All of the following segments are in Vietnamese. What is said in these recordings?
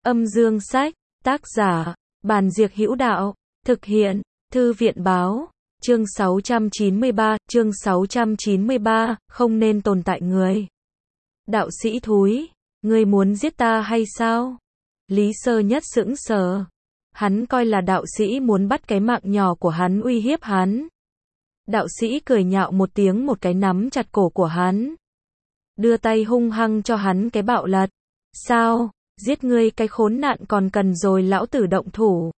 Âm dương sách, tác giả, Bàn Diệc Hữu Đạo, thực hiện, Thư viện Báo, chương 693, không nên tồn tại người. Đạo sĩ thúi, ngươi muốn giết ta hay sao? Lý Sơ Nhất sững sờ. Hắn coi là đạo sĩ muốn bắt cái mạng nhỏ của hắn uy hiếp hắn. Đạo sĩ cười nhạo một tiếng, một cái nắm chặt cổ của hắn. Đưa tay hung hăng cho hắn cái bạo lật. Sao? Giết ngươi cái khốn nạn còn cần rồi lão tử động thủ.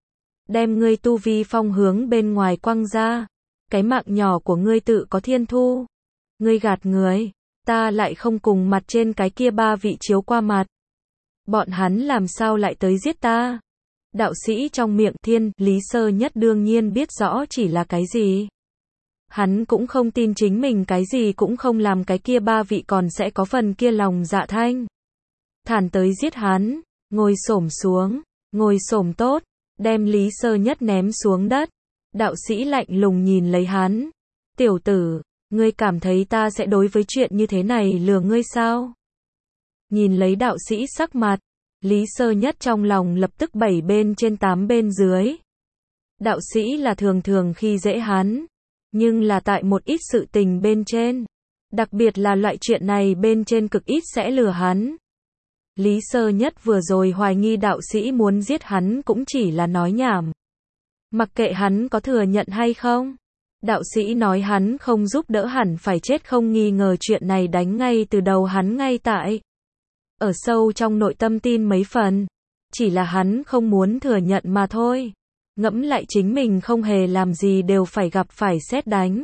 Đem ngươi tu vi phong hướng bên ngoài quăng ra. Cái mạng nhỏ của ngươi tự có thiên thu. Ngươi gạt người, ta lại không cùng mặt trên cái kia ba vị chiếu qua mặt. Bọn hắn làm sao lại tới giết ta? Đạo sĩ trong miệng thiên, Lý Sơ Nhất đương nhiên biết rõ chỉ là cái gì. Hắn cũng không tin chính mình cái gì cũng không làm, cái kia ba vị còn sẽ có phần kia lòng dạ thanh thản tới giết hắn. Ngồi xổm xuống, ngồi xổm tốt, đem Lý Sơ Nhất ném xuống đất. Đạo sĩ lạnh lùng nhìn lấy hắn. Tiểu tử, ngươi cảm thấy ta sẽ đối với chuyện như thế này lừa ngươi sao? Nhìn lấy đạo sĩ sắc mặt, Lý Sơ Nhất trong lòng lập tức 7 bên trên 8 bên dưới. Đạo sĩ là thường thường khi dễ hắn, nhưng là tại một ít sự tình bên trên, đặc biệt là loại chuyện này bên trên cực ít sẽ lừa hắn. Lý Sơ Nhất vừa rồi hoài nghi đạo sĩ muốn giết hắn cũng chỉ là nói nhảm. Mặc kệ hắn có thừa nhận hay không, đạo sĩ nói hắn không giúp đỡ hẳn phải chết không nghi ngờ, chuyện này đánh ngay từ đầu hắn ngay tại ở sâu trong nội tâm tin mấy phần, chỉ là hắn không muốn thừa nhận mà thôi. Ngẫm lại chính mình không hề làm gì đều phải gặp phải sét đánh.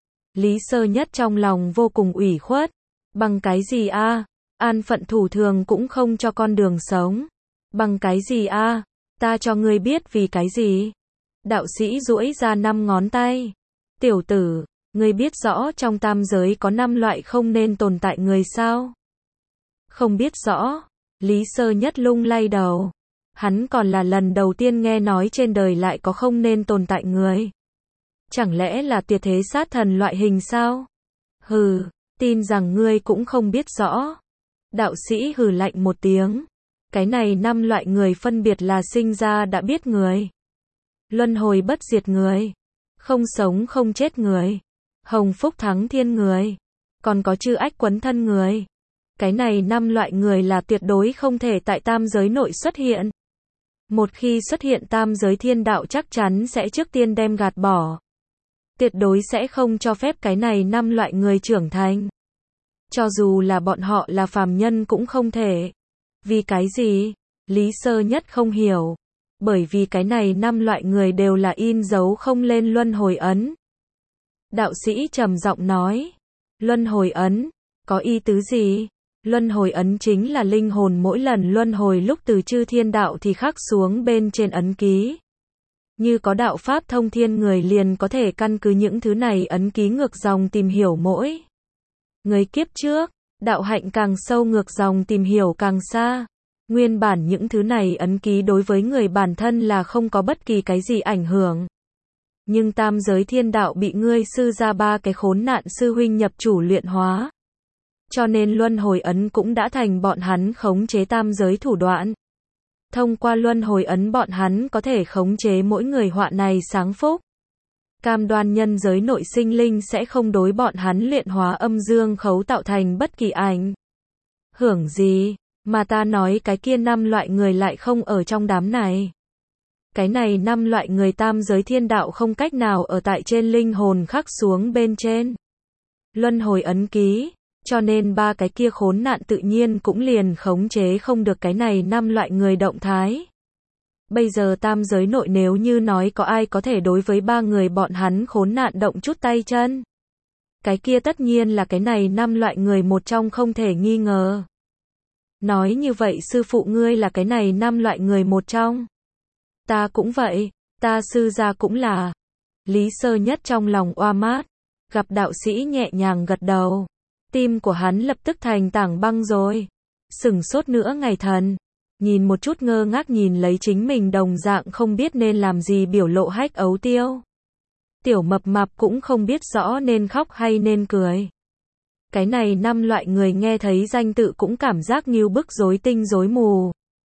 Lý Sơ Nhất trong lòng vô cùng ủy khuất. Bằng cái gì a? An phận thủ thường cũng không cho con đường sống. Bằng cái gì a? Ta cho ngươi biết vì cái gì? Đạo sĩ duỗi ra 5 ngón tay. Tiểu tử, ngươi biết rõ trong tam giới có 5 loại không nên tồn tại người sao? Không biết rõ. Lý Sơ Nhất lung lay đầu. Hắn còn là lần đầu tiên nghe nói trên đời lại có không nên tồn tại người. Chẳng lẽ là tiệt thế sát thần loại hình sao? Hừ, tin rằng ngươi cũng không biết rõ. Đạo sĩ hừ lạnh một tiếng. Cái này 5 loại người phân biệt là sinh ra đã biết người, luân hồi bất diệt người, không sống không chết người, hồng phúc thắng thiên người, còn có chư ách quấn thân người. Cái này 5 loại người là tuyệt đối không thể tại tam giới nội xuất hiện. Một khi xuất hiện tam giới thiên đạo chắc chắn sẽ trước tiên đem gạt bỏ. Tuyệt đối sẽ không cho phép cái này 5 loại người trưởng thành. Cho dù là bọn họ là phàm nhân cũng không thể. Vì cái gì? Lý Sơ Nhất không hiểu. Bởi vì cái này 5 loại người đều là in dấu không lên luân hồi ấn. Đạo sĩ trầm giọng nói. Luân hồi ấn, có ý tứ gì? Luân hồi ấn chính là linh hồn mỗi lần luân hồi lúc từ chư thiên đạo thì khắc xuống bên trên ấn ký. Như có đạo pháp thông thiên người liền có thể căn cứ những thứ này ấn ký ngược dòng tìm hiểu mỗi người kiếp trước, đạo hạnh càng sâu ngược dòng tìm hiểu càng xa. Nguyên bản những thứ này ấn ký đối với người bản thân là không có bất kỳ cái gì ảnh hưởng. Nhưng tam giới thiên đạo bị ngươi sư ra 3 cái khốn nạn sư huynh nhập chủ luyện hóa. Cho nên luân hồi ấn cũng đã thành bọn hắn khống chế tam giới thủ đoạn. Thông qua luân hồi ấn bọn hắn có thể khống chế mỗi người họa này sáng phúc. Cam đoan nhân giới nội sinh linh sẽ không đối bọn hắn luyện hóa âm dương khấu tạo thành bất kỳ ảnh hưởng gì. Mà ta nói cái kia 5 loại người lại không ở trong đám này. Cái này 5 loại người tam giới thiên đạo không cách nào ở tại trên linh hồn khắc xuống bên trên luân hồi ấn ký. Cho nên 3 cái kia khốn nạn tự nhiên cũng liền khống chế không được cái này 5 loại người động thái. Bây giờ tam giới nội nếu như nói có ai có thể đối với 3 người bọn hắn khốn nạn động chút tay chân, cái kia tất nhiên là cái này 5 loại người một trong không thể nghi ngờ. Nói như vậy sư phụ ngươi là cái này 5 loại người một trong. Ta cũng vậy, ta sư gia cũng là. Lý Sơ Nhất trong lòng oa mát, gặp đạo sĩ nhẹ nhàng gật đầu. Tim của hắn lập tức thành tảng băng rồi. Sửng sốt nữa ngày thần. Nhìn một chút ngơ ngác nhìn lấy chính mình đồng dạng không biết nên làm gì biểu lộ Hách Ấu Tiêu. Tiểu mập mạp cũng không biết rõ nên khóc hay nên cười. Cái này 5 loại người nghe thấy danh tự cũng cảm giác như bức rối tinh rối mù.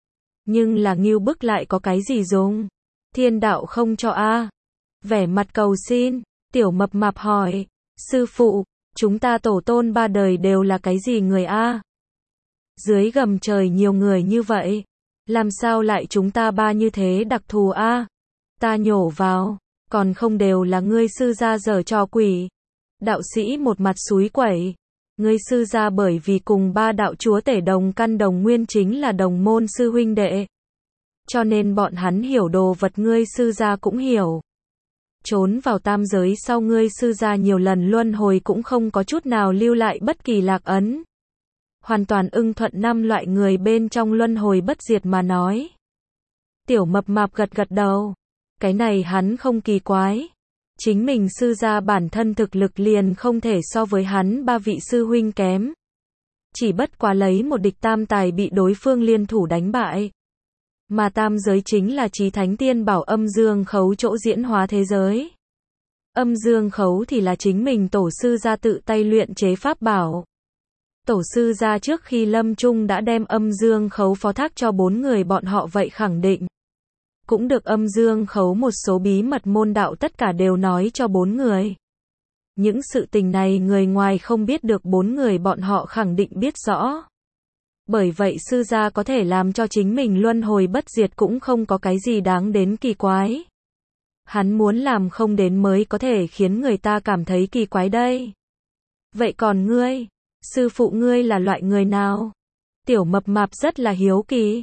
Nhưng là ngưu bức lại có cái gì dùng? Thiên đạo không cho a. Vẻ mặt cầu xin, tiểu mập mạp hỏi, sư phụ, chúng ta tổ tôn ba đời đều là cái gì người a? Dưới gầm trời nhiều người như vậy, làm sao lại chúng ta ba như thế đặc thù a? Ta nhổ vào, còn không đều là ngươi sư gia giở trò quỷ. Đạo sĩ một mặt xúi quẩy, ngươi sư gia bởi vì cùng ba đạo chúa tể đồng căn đồng nguyên chính là đồng môn sư huynh đệ. Cho nên bọn hắn hiểu đồ vật ngươi sư gia cũng hiểu. Trốn vào tam giới sau ngươi sư gia nhiều lần luân hồi cũng không có chút nào lưu lại bất kỳ lạc ấn. Hoàn toàn ưng thuận năm loại người bên trong luân hồi bất diệt mà nói. Tiểu mập mạp gật gật đầu. Cái này hắn không kỳ quái. Chính mình sư gia bản thân thực lực liền không thể so với hắn ba vị sư huynh kém. Chỉ bất quá lấy một địch tam tài bị đối phương liên thủ đánh bại. Mà tam giới chính là chí thánh tiên bảo âm dương khấu chỗ diễn hóa thế giới. Âm dương khấu thì là chính mình tổ sư gia tự tay luyện chế pháp bảo. Tổ sư gia trước khi lâm chung đã đem âm dương khấu phó thác cho 4 người bọn họ vậy khẳng định. Cũng được âm dương khấu một số bí mật môn đạo tất cả đều nói cho 4 người. Những sự tình này người ngoài không biết được 4 người bọn họ khẳng định biết rõ. Bởi vậy sư gia có thể làm cho chính mình luân hồi bất diệt cũng không có cái gì đáng đến kỳ quái. Hắn muốn làm không đến mới có thể khiến người ta cảm thấy kỳ quái đây. Vậy còn ngươi, sư phụ ngươi là loại người nào? Tiểu mập mạp rất là hiếu kỳ.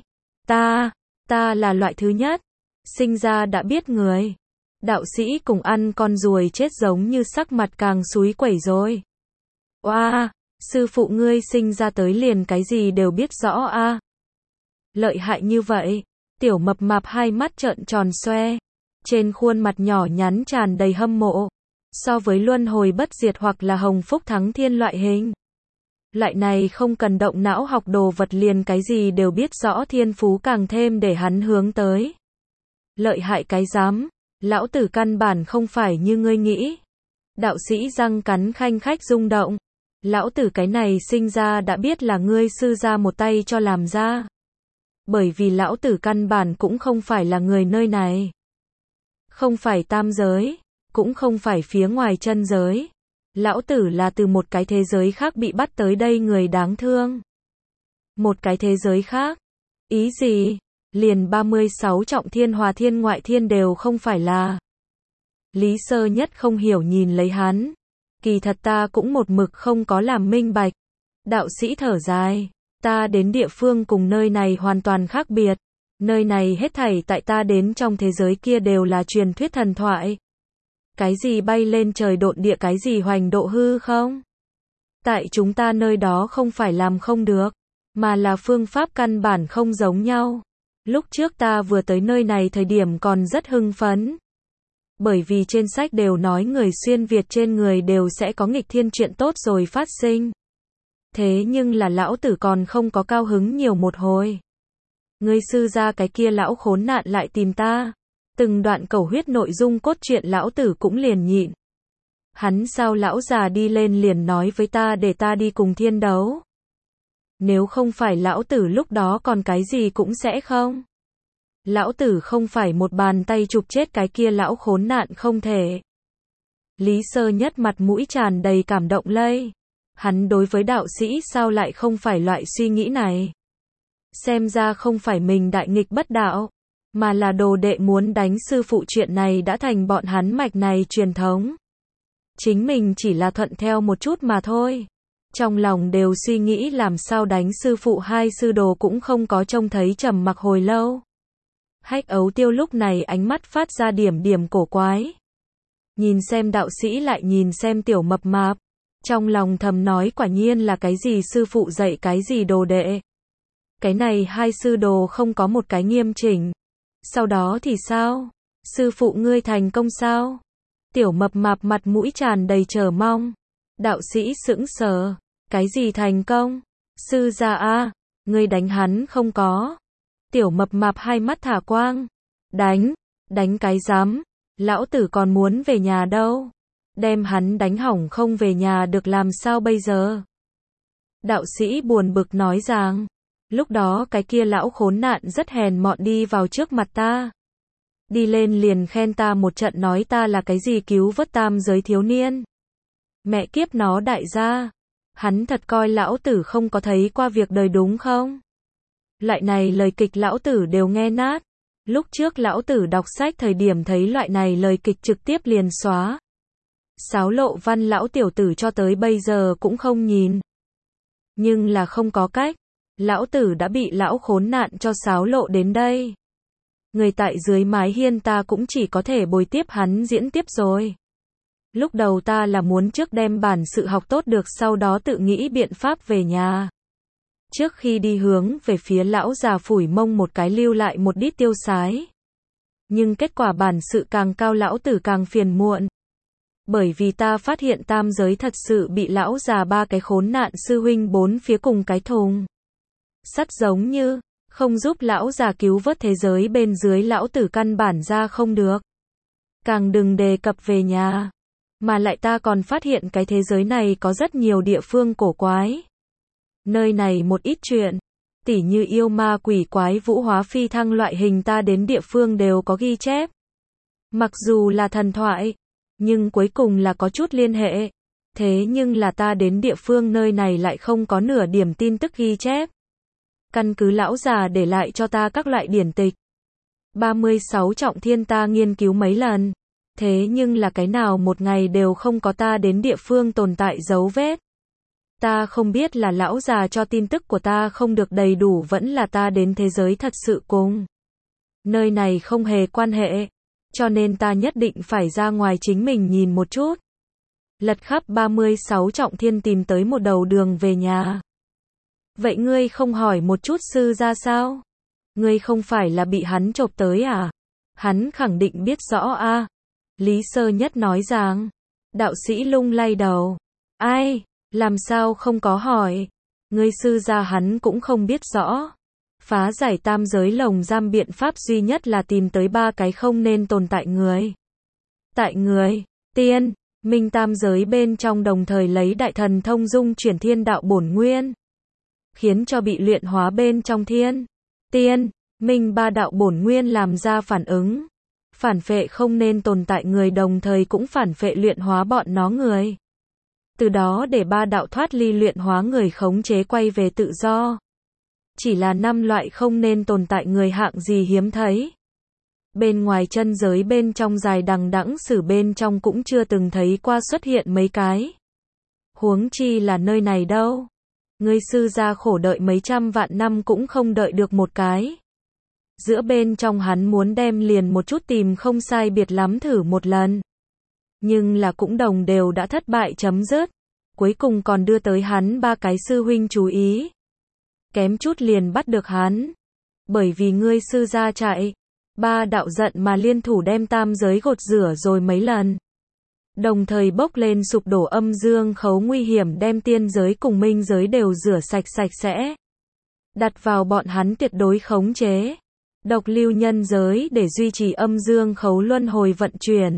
Ta là loại thứ nhất. Sinh ra đã biết người. Đạo sĩ cùng ăn con ruồi chết giống như sắc mặt càng xúi quẩy rồi. Oa, sư phụ ngươi sinh ra tới liền cái gì đều biết rõ a. Lợi hại như vậy. Tiểu mập mạp hai mắt trợn tròn xoe. Trên khuôn mặt nhỏ nhắn tràn đầy hâm mộ. So với luân hồi bất diệt hoặc là hồng phúc thắng thiên loại hình. Loại này không cần động não học đồ vật liền cái gì đều biết rõ thiên phú càng thêm để hắn hướng tới. Lợi hại cái dám, lão tử căn bản không phải như ngươi nghĩ. Đạo sĩ răng cắn khanh khách rung động. Lão tử cái này sinh ra đã biết là ngươi sư gia một tay cho làm ra. Bởi vì lão tử căn bản cũng không phải là người nơi này. Không phải tam giới, cũng không phải phía ngoài chân giới. Lão tử là từ một cái thế giới khác bị bắt tới đây người đáng thương. Một cái thế giới khác? Ý gì? Liền 36 trọng thiên hòa thiên ngoại thiên đều không phải là. Lý Sơ Nhất không hiểu nhìn lấy hắn. Kỳ thật ta cũng một mực không có làm minh bạch. Đạo sĩ thở dài. Ta đến địa phương cùng nơi này hoàn toàn khác biệt. Nơi này hết thảy tại ta đến trong thế giới kia đều là truyền thuyết thần thoại. Cái gì bay lên trời độn địa, cái gì hoành độ hư không? Tại chúng ta nơi đó không phải làm không được, mà là phương pháp căn bản không giống nhau. Lúc trước ta vừa tới nơi này thời điểm còn rất hưng phấn. Bởi vì trên sách đều nói người xuyên Việt trên người đều sẽ có nghịch thiên chuyện tốt rồi phát sinh. Thế nhưng là lão tử còn không có cao hứng nhiều một hồi. Ngươi sư gia cái kia lão khốn nạn lại tìm ta. Từng đoạn cầu huyết nội dung cốt truyện lão tử cũng liền nhịn. Hắn sao lão già đi lên liền nói với ta để ta đi cùng thiên đấu. Nếu không phải lão tử lúc đó còn cái gì cũng sẽ không. Lão tử không phải một bàn tay chụp chết cái kia lão khốn nạn không thể. Lý Sơ Nhất mặt mũi tràn đầy cảm động lây. Hắn đối với đạo sĩ sao lại không phải loại suy nghĩ này. Xem ra không phải mình đại nghịch bất đạo. Mà là đồ đệ muốn đánh sư phụ, chuyện này đã thành bọn hắn mạch này truyền thống. Chính mình chỉ là thuận theo một chút mà thôi. Trong lòng đều suy nghĩ làm sao đánh sư phụ, hai sư đồ cũng không có trông thấy, trầm mặc hồi lâu. Hách Ấu Tiêu lúc này ánh mắt phát ra điểm điểm cổ quái. Nhìn xem đạo sĩ lại nhìn xem tiểu mập mạp. Trong lòng thầm nói quả nhiên là cái gì sư phụ dạy cái gì đồ đệ. Cái này hai sư đồ không có một cái nghiêm chỉnh. Sau đó thì sao? Sư phụ ngươi thành công sao? Tiểu mập mạp mặt mũi tràn đầy chờ mong. Đạo sĩ sững sờ. Cái gì thành công? Sư gia a, ngươi đánh hắn không có? Tiểu mập mạp hai mắt thả quang. Đánh cái dám. Lão tử còn muốn về nhà đâu. Đem hắn đánh hỏng không về nhà được làm sao bây giờ? Đạo sĩ buồn bực nói rằng. Lúc đó cái kia lão khốn nạn rất hèn mọn đi vào trước mặt ta. Đi lên liền khen ta một trận nói ta là cái gì cứu vớt tam giới thiếu niên. Mẹ kiếp nó đại gia. Hắn thật coi lão tử không có thấy qua việc đời đúng không? Loại này lời kịch lão tử đều nghe nát. Lúc trước lão tử đọc sách thời điểm thấy loại này lời kịch trực tiếp liền xóa. Sáo lộ văn lão tiểu tử cho tới bây giờ cũng không nhìn. Nhưng là không có cách. Lão tử đã bị lão khốn nạn cho sáo lộ đến đây. Người tại dưới mái hiên ta cũng chỉ có thể bồi tiếp hắn diễn tiếp rồi. Lúc đầu ta là muốn trước đem bản sự học tốt được sau đó tự nghĩ biện pháp về nhà. Trước khi đi hướng về phía lão già phủi mông một cái lưu lại một đít tiêu sái. Nhưng kết quả bản sự càng cao lão tử càng phiền muộn. Bởi vì ta phát hiện tam giới thật sự bị lão già ba cái khốn nạn sư huynh bốn phía cùng cái thùng sắt giống như, không giúp lão già cứu vớt thế giới bên dưới lão tử căn bản ra không được. Càng đừng đề cập về nhà. Mà lại ta còn phát hiện cái thế giới này có rất nhiều địa phương cổ quái. Nơi này một ít chuyện, tỉ như yêu ma quỷ quái vũ hóa phi thăng loại hình ta đến địa phương đều có ghi chép. Mặc dù là thần thoại, nhưng cuối cùng là có chút liên hệ. Thế nhưng là ta đến địa phương nơi này lại không có nửa điểm tin tức ghi chép. Căn cứ lão già để lại cho ta các loại điển tịch. 36 trọng thiên ta nghiên cứu mấy lần. Thế nhưng là cái nào một ngày đều không có ta đến địa phương tồn tại dấu vết. Ta không biết là lão già cho tin tức của ta không được đầy đủ vẫn là ta đến thế giới thật sự cùng nơi này không hề quan hệ. Cho nên ta nhất định phải ra ngoài chính mình nhìn một chút. Lật khắp 36 trọng thiên tìm tới một đầu đường về nhà. Vậy ngươi không hỏi một chút sư ra sao? Ngươi không phải là bị hắn chộp tới à? Hắn khẳng định biết rõ a. Lý Sơ Nhất nói rằng. Đạo sĩ lung lay đầu. Ai? Làm sao không có hỏi? Ngươi sư ra hắn cũng không biết rõ. Phá giải tam giới lồng giam biện pháp duy nhất là tìm tới ba cái không nên tồn tại người. Tại người, tiên, minh tam giới bên trong đồng thời lấy đại thần thông dung chuyển thiên đạo bổn nguyên. Khiến cho bị luyện hóa bên trong thiên, tiên, minh ba đạo bổn nguyên làm ra phản ứng. Phản phệ không nên tồn tại người đồng thời cũng phản phệ luyện hóa bọn nó người. Từ đó để ba đạo thoát ly luyện hóa người khống chế quay về tự do. Chỉ là 5 loại không nên tồn tại người hạng gì hiếm thấy. Bên ngoài chân giới bên trong dài đằng đẵng sử bên trong cũng chưa từng thấy qua xuất hiện mấy cái. Huống chi là nơi này đâu. Ngươi sư gia khổ đợi mấy trăm vạn năm cũng không đợi được một cái. Giữa bên trong hắn muốn đem liền một chút tìm không sai biệt lắm thử một lần. Nhưng là cũng đồng đều đã thất bại chấm dứt. Cuối cùng còn đưa tới hắn ba cái sư huynh chú ý. Kém chút liền bắt được hắn. Bởi vì ngươi sư gia chạy. Ba đạo giận mà liên thủ đem tam giới gột rửa rồi mấy lần. Đồng thời bốc lên sụp đổ âm dương khấu nguy hiểm đem tiên giới cùng minh giới đều rửa sạch sạch sẽ. Đặt vào bọn hắn tuyệt đối khống chế. Độc lưu nhân giới để duy trì âm dương khấu luân hồi vận chuyển.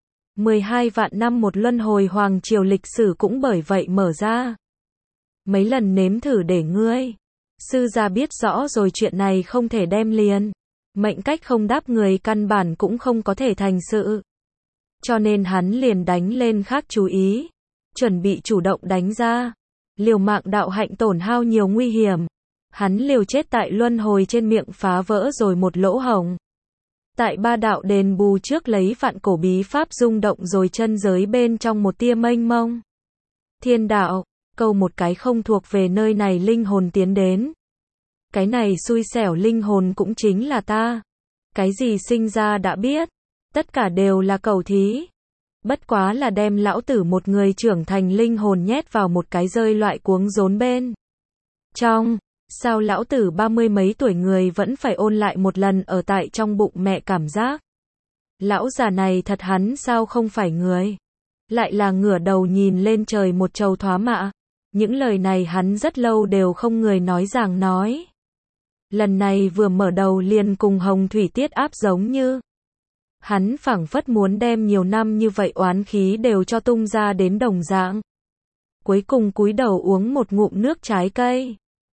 12 vạn năm một luân hồi hoàng triều lịch sử cũng bởi vậy mở ra. Mấy lần nếm thử để ngươi sư gia biết rõ rồi chuyện này không thể đem liền. Mệnh cách không đáp người căn bản cũng không có thể thành sự. Cho nên hắn liền đánh lên khác chú ý. Chuẩn bị chủ động đánh ra. Liều mạng đạo hạnh tổn hao nhiều nguy hiểm. Hắn liều chết tại luân hồi trên miệng phá vỡ rồi một lỗ hổng. Tại ba đạo đền bù trước lấy vạn cổ bí pháp rung động rồi chân giới bên trong một tia mênh mông. Thiên đạo, câu một cái không thuộc về nơi này linh hồn tiến đến. Cái này xui xẻo linh hồn cũng chính là ta. Cái gì sinh ra đã biết. Tất cả đều là cầu thí. Bất quá là đem lão tử một người trưởng thành linh hồn nhét vào một cái rơi loại cuống rốn bên trong. Sao lão tử 30 mấy tuổi người vẫn phải ôn lại một lần ở tại trong bụng mẹ cảm giác. Lão già này thật hắn sao không phải người. Lại là ngửa đầu nhìn lên trời một trầu thoá mạ. Những lời này hắn rất lâu đều không người nói giảng nói. Lần này vừa mở đầu liền cùng hồng thủy tiết áp giống như. Hắn phảng phất muốn đem nhiều năm như vậy oán khí đều cho tung ra đến đồng dạng. Cuối cùng cúi đầu uống một ngụm nước trái cây.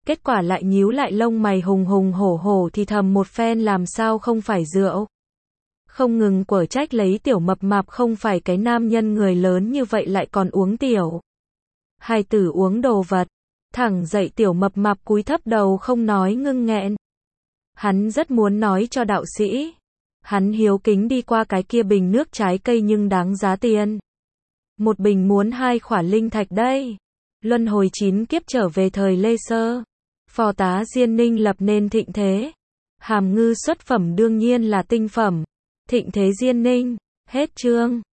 Kết quả lại nhíu lại lông mày hùng hùng hổ hổ thì thầm một phen làm sao không phải rượu. Không ngừng quở trách lấy tiểu mập mạp không phải cái nam nhân người lớn như vậy lại còn uống tiểu hài tử uống đồ vật. Thẳng dậy tiểu mập mạp cúi thấp đầu không nói ngưng nghẹn. Hắn rất muốn nói cho đạo sĩ. Hắn hiếu kính đi qua cái kia bình nước trái cây nhưng đáng giá tiền. Một bình muốn 2 khỏa linh thạch đây. Luân hồi 9 kiếp trở về thời Lê Sơ. Phò tá Diên Ninh lập nên thịnh thế. Hàm ngư xuất phẩm đương nhiên là tinh phẩm. Thịnh thế Diên Ninh. Hết chương.